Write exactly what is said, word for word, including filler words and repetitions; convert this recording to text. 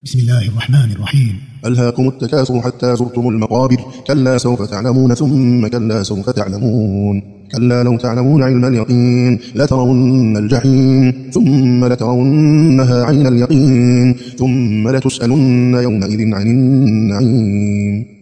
بسم الله الرحمن الرحيم. ألهاكم التكاثر حتى زرتم المقابر، كلا سوف تعلمون ثم كلا سوف تعلمون، كلا لو تعلمون علم اليقين لترون الجحيم ثم لترونها عين اليقين ثم لتسألن يومئذ عن النعيم.